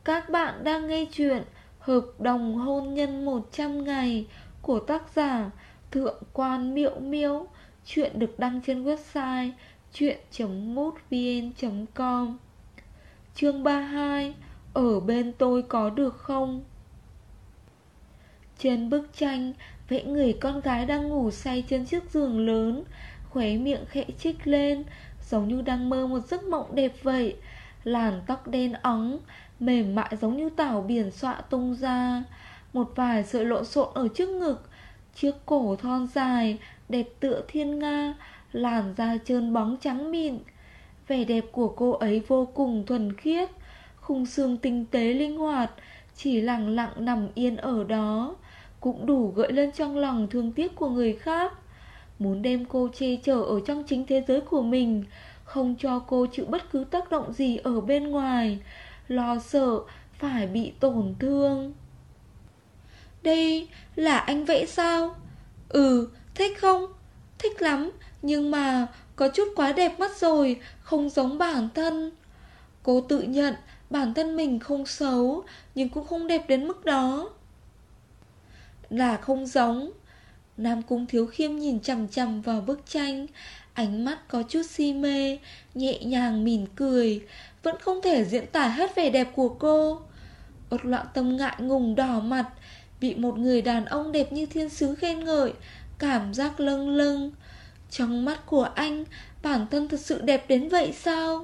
Các bạn đang nghe chuyện Hợp đồng hôn nhân 100 ngày của tác giả Thượng quan Miễu Miễu. Chuyện được đăng trên website chuyện.mútvn.com. Chương 32. Ở bên tôi có được không? Trên bức tranh vẽ người con gái đang ngủ say trên chiếc giường lớn, khóe miệng khẽ chích lên, giống như đang mơ một giấc mộng đẹp vậy. Làn tóc đen óng mềm mại giống như tảo biển xõa tung ra, một vài sợi lộn xộn ở trước ngực, chiếc cổ thon dài đẹp tựa thiên nga, làn da trơn bóng trắng mịn. Vẻ đẹp của cô ấy vô cùng thuần khiết, khung xương tinh tế linh hoạt, chỉ lặng lặng nằm yên ở đó cũng đủ gợi lên trong lòng thương tiếc của người khác. Muốn đem cô che chở ở trong chính thế giới của mình, không cho cô chịu bất cứ tác động gì ở bên ngoài, lo sợ phải bị tổn thương. Đây là anh vẽ sao? Thích không? Thích lắm, nhưng mà có chút quá đẹp mắt rồi, không giống bản thân. Cô tự nhận bản thân mình không xấu, nhưng cũng không đẹp đến mức đó. Là không giống. Nam Cung Thiếu Khiêm nhìn chằm chằm vào bức tranh, ánh mắt có chút si mê, nhẹ nhàng mỉm cười, vẫn không thể diễn tả hết vẻ đẹp của cô. Uất Loạn Tâm ngại ngùng đỏ mặt, bị một người đàn ông đẹp như thiên sứ khen ngợi, cảm giác lâng lâng. Trong mắt của anh, bản thân thật sự đẹp đến vậy sao?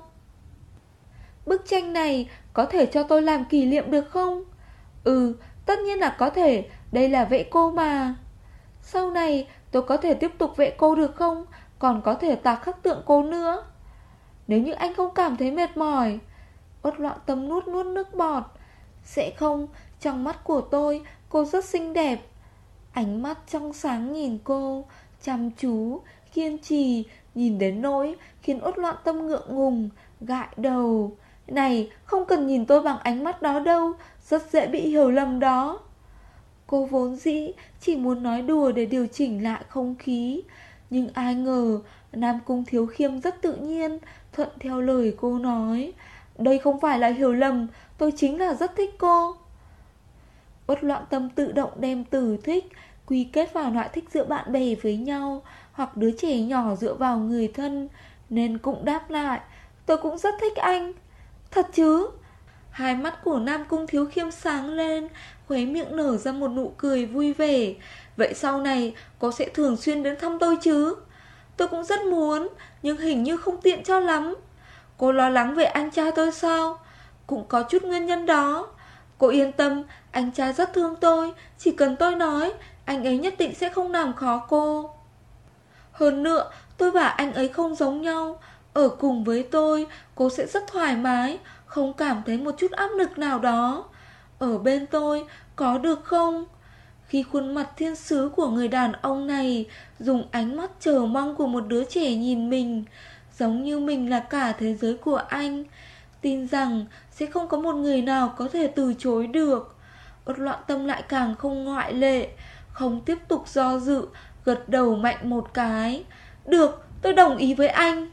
Bức tranh này có thể cho tôi làm kỷ niệm được không? Tất nhiên là có thể, đây là vẽ cô mà. Sau này tôi có thể tiếp tục vẽ cô được không? Còn có thể tạc khắc tượng cô nữa. Nếu như anh không cảm thấy mệt mỏi. Uất Loạn Tâm nuốt nuốt nước bọt. Sẽ không, trong mắt của tôi, cô rất xinh đẹp. Ánh mắt trong sáng nhìn cô, chăm chú, kiên trì, nhìn đến nỗi khiến Uất Loạn Tâm ngượng ngùng, gãi đầu. Này, không cần nhìn tôi bằng ánh mắt đó đâu, rất dễ bị hiểu lầm đó. Cô vốn dĩ chỉ muốn nói đùa để điều chỉnh lại không khí, nhưng ai ngờ Nam Cung Thiếu Khiêm rất tự nhiên thuận theo lời cô nói. Đây không phải là hiểu lầm, tôi chính là rất thích cô. Uất Loạn Tâm tự động đem từ thích quy kết vào loại thích giữa bạn bè với nhau, hoặc đứa trẻ nhỏ dựa vào người thân, nên cũng đáp lại, tôi cũng rất thích anh. Thật chứ? Hai mắt của Nam Cung Thiếu Khiêm sáng lên, khóe miệng nở ra một nụ cười vui vẻ. Vậy sau này cô sẽ thường xuyên đến thăm tôi chứ? Tôi cũng rất muốn, nhưng hình như không tiện cho lắm. Cô lo lắng về anh trai tôi sao? Cũng có chút nguyên nhân đó. Cô yên tâm, anh trai rất thương tôi, chỉ cần tôi nói, anh ấy nhất định sẽ không làm khó cô. Hơn nữa, tôi và anh ấy không giống nhau. Ở cùng với tôi, cô sẽ rất thoải mái, không cảm thấy một chút áp lực nào đó. Ở bên tôi, có được không? Khi khuôn mặt thiên sứ của người đàn ông này dùng ánh mắt chờ mong của một đứa trẻ nhìn mình, giống như mình là cả thế giới của anh, tin rằng sẽ không có một người nào có thể từ chối được. Uất Loạn Tâm lại càng không ngoại lệ, không tiếp tục do dự, gật đầu mạnh một cái. Được, tôi đồng ý với anh.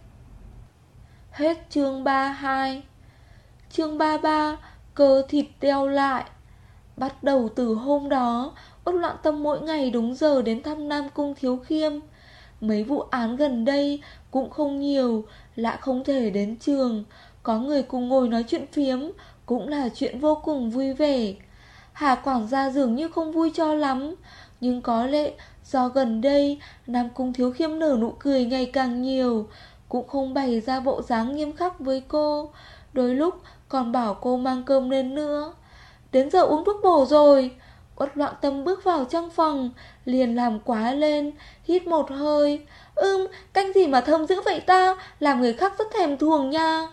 Hết chương 32. Chương 33. Cơ thịt teo lại. Bắt đầu từ hôm đó, Uất Loạn Tâm mỗi ngày đúng giờ đến thăm Nam Cung Thiếu Khiêm. Mấy vụ án gần đây cũng không nhiều, lại không thể đến trường, có người cùng ngồi nói chuyện phiếm cũng là chuyện vô cùng vui vẻ. Hà quản gia dường như không vui cho lắm, nhưng có lẽ do gần đây Nam Cung Thiếu Khiêm nở nụ cười ngày càng nhiều, cũng không bày ra bộ dáng nghiêm khắc với cô, đôi lúc còn bảo cô mang cơm lên nữa. Đến giờ uống thuốc bổ rồi. Uất Loạn Tâm bước vào trong phòng, liền làm quá lên, hít một hơi. Canh gì mà thơm dữ vậy ta, làm người khác rất thèm thuồng nha.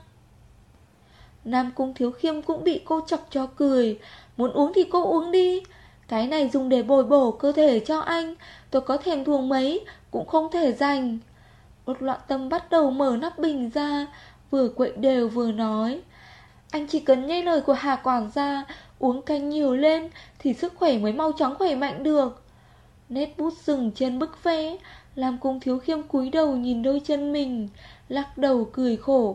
Nam Cung Thiếu Khiêm cũng bị cô chọc cho cười. Muốn uống thì cô uống đi, cái này dùng để bồi bổ cơ thể cho anh, tôi có thèm thuồng mấy cũng không thể dành. Uất Loạn Tâm bắt đầu mở nắp bình ra, vừa quậy đều vừa nói, anh chỉ cần nghe lời của Hà quản gia, uống canh nhiều lên thì sức khỏe mới mau chóng khỏe mạnh được. Nét bút dừng trên bức vẽ, làm Cung Thiếu Khiêm cúi đầu nhìn đôi chân mình, lắc đầu cười khổ.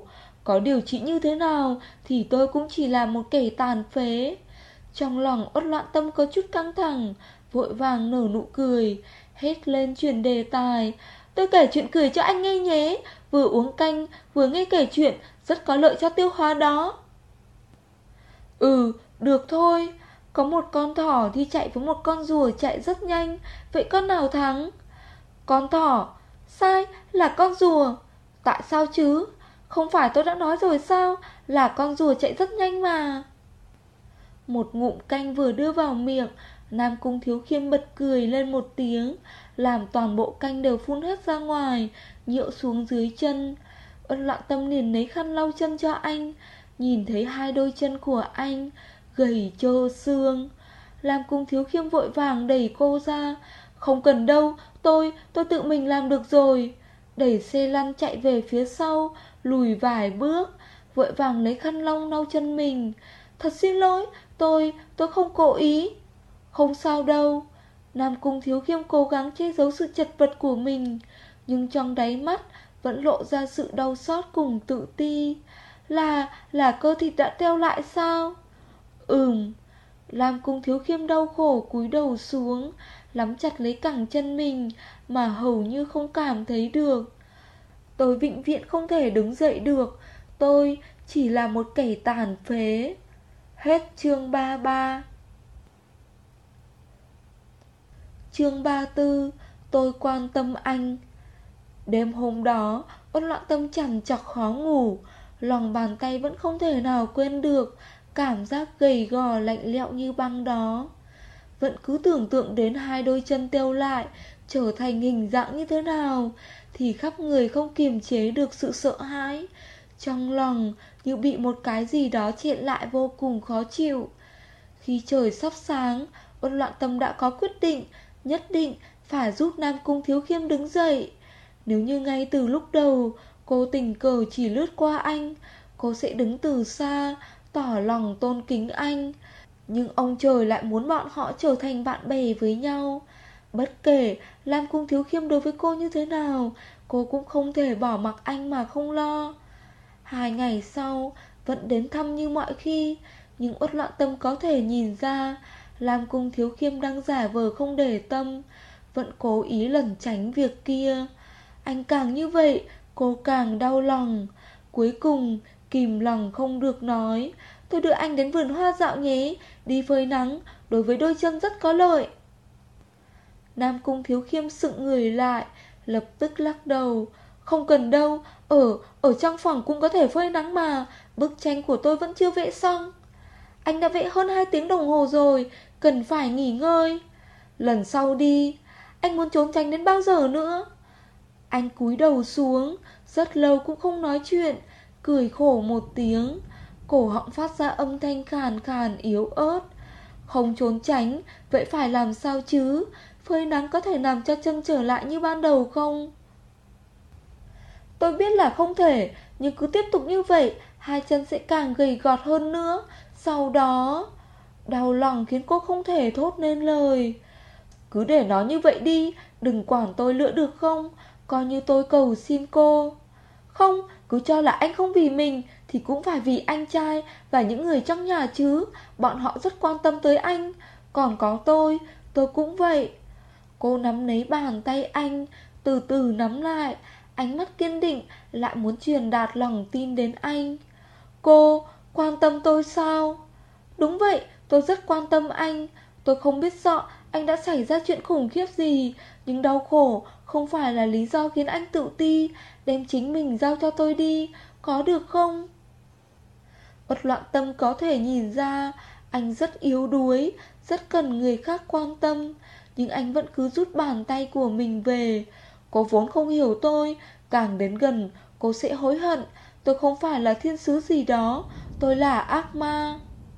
Có điều trị như thế nào thì tôi cũng chỉ là một kẻ tàn phế. Trong lòng Uất Loạn Tâm có chút căng thẳng, vội vàng nở nụ cười, hét lên chuyển đề tài. Tôi kể chuyện cười cho anh nghe nhé. Vừa uống canh vừa nghe kể chuyện, rất có lợi cho tiêu hóa đó. Ừ, được thôi. Có một con thỏ thì chạy với một con rùa chạy rất nhanh. Vậy con nào thắng? Con thỏ. Sai, là con rùa. Tại sao chứ? Không phải tôi đã nói rồi sao? Là con rùa chạy rất nhanh mà. Một ngụm canh vừa đưa vào miệng, Nam Cung Thiếu Khiêm bật cười lên một tiếng, làm toàn bộ canh đều phun hết ra ngoài, nhiễu xuống dưới chân. Ân Loạn Tâm liền lấy khăn lau chân cho anh, nhìn thấy hai đôi chân của anh gầy trơ xương. Nam Cung Thiếu Khiêm vội vàng đẩy cô ra. Không cần đâu, tôi tự mình làm được rồi. Đẩy xe lăn chạy về phía sau, lùi vài bước, vội vàng lấy khăn lau lau chân mình. Thật xin lỗi, tôi không cố ý. Không sao đâu. Nam Cung Thiếu Khiêm cố gắng che giấu sự chật vật của mình, nhưng trong đáy mắt vẫn lộ ra sự đau xót cùng tự ti. Là cơ thịt đã teo lại sao? Nam Cung Thiếu Khiêm đau khổ cúi đầu xuống, nắm chặt lấy cẳng chân mình mà hầu như không cảm thấy được. Tôi vĩnh viễn không thể đứng dậy được. Tôi chỉ là một kẻ tàn phế. Hết chương 33. Chương 34. Tôi quan tâm anh. Đêm hôm đó, Uất Loạn Tâm trằn trọc khó ngủ, lòng bàn tay vẫn không thể nào quên được cảm giác gầy gò lạnh lẽo như băng đó. Vẫn cứ tưởng tượng đến hai đôi chân teo lại trở thành hình dạng như thế nào, thì khắp người không kiềm chế được sự sợ hãi. Trong lòng như bị một cái gì đó chẹn lại vô cùng khó chịu. Khi trời sắp sáng, Uất Loạn Tâm đã có quyết định, nhất định phải giúp Nam Cung Thiếu Khiêm đứng dậy. Nếu như ngay từ lúc đầu cô tình cờ chỉ lướt qua anh, cô sẽ đứng từ xa, tỏ lòng tôn kính anh. Nhưng ông trời lại muốn bọn họ trở thành bạn bè với nhau. Bất kể Nam Cung Thiếu Khiêm đối với cô như thế nào, cô cũng không thể bỏ mặc anh mà không lo. 2 ngày sau vẫn đến thăm như mọi khi, nhưng Uất Loạn Tâm có thể nhìn ra Nam Cung Thiếu Khiêm đang giả vờ không để tâm, vẫn cố ý lẩn tránh việc kia. Anh càng như vậy, cô càng đau lòng. Cuối cùng kìm lòng không được nói, tôi đưa anh đến vườn hoa dạo nhé, đi phơi nắng, đối với đôi chân rất có lợi. Nam Cung Thiếu Khiêm sững người lại, lập tức lắc đầu. Không cần đâu, ở trong phòng cũng có thể phơi nắng mà, bức tranh của tôi vẫn chưa vẽ xong. Anh đã vẽ hơn 2 tiếng đồng hồ rồi, cần phải nghỉ ngơi. Lần sau đi. Anh muốn trốn tránh đến bao giờ nữa? Anh cúi đầu xuống, rất lâu cũng không nói chuyện, cười khổ một tiếng, cổ họng phát ra âm thanh khàn khàn yếu ớt. Không trốn tránh, vậy phải làm sao chứ? Phơi nắng có thể làm cho chân trở lại như ban đầu không? Tôi biết là không thể, nhưng cứ tiếp tục như vậy, hai chân sẽ càng gầy gọt hơn nữa. Sau đó... Đau lòng khiến cô không thể thốt nên lời. Cứ để nó như vậy đi, đừng quản tôi nữa được không? Coi như tôi cầu xin cô. Không, cứ cho là anh không vì mình thì cũng phải vì anh trai và những người trong nhà chứ. Bọn họ rất quan tâm tới anh. Còn có tôi cũng vậy. Cô nắm lấy bàn tay anh, từ từ nắm lại, ánh mắt kiên định, lại muốn truyền đạt lòng tin đến anh. Cô quan tâm tôi sao? Đúng vậy, tôi rất quan tâm anh. Tôi không biết rõ anh đã xảy ra chuyện khủng khiếp gì, nhưng đau khổ không phải là lý do khiến anh tự ti, đem chính mình giao cho tôi đi, có được không? Uất Loạn Tâm có thể nhìn ra anh rất yếu đuối, rất cần người khác quan tâm, nhưng anh vẫn cứ rút bàn tay của mình về. Cô vốn không hiểu tôi, càng đến gần cô sẽ hối hận. Tôi không phải là thiên sứ gì đó, tôi là ác ma.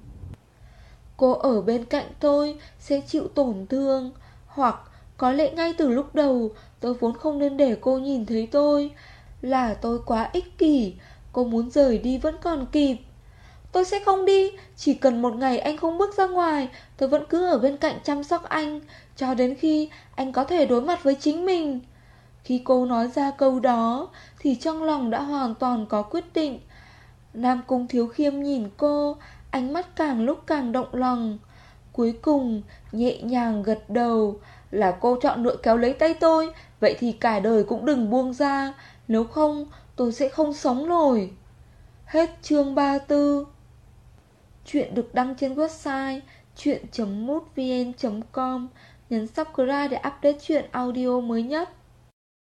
Cô ở bên cạnh tôi sẽ chịu tổn thương. Hoặc có lẽ ngay từ lúc đầu tôi vốn không nên để cô nhìn thấy tôi. Là tôi quá ích kỷ. Cô muốn rời đi vẫn còn kịp. Tôi sẽ không đi. Chỉ cần một ngày anh không bước ra ngoài, tôi vẫn cứ ở bên cạnh chăm sóc anh, cho đến khi anh có thể đối mặt với chính mình. Khi cô nói ra câu đó thì trong lòng đã hoàn toàn có quyết định. Nam Cung Thiếu Khiêm nhìn cô, ánh mắt càng lúc càng động lòng. Cuối cùng nhẹ nhàng gật đầu. Là cô chọn lựa kéo lấy tay tôi, vậy thì cả đời cũng đừng buông ra, nếu không tôi sẽ không sống nổi. Hết chương 34. Chuyện được đăng trên website chuyện.mútvn.com. Nhấn subscribe để update chuyện audio mới nhất.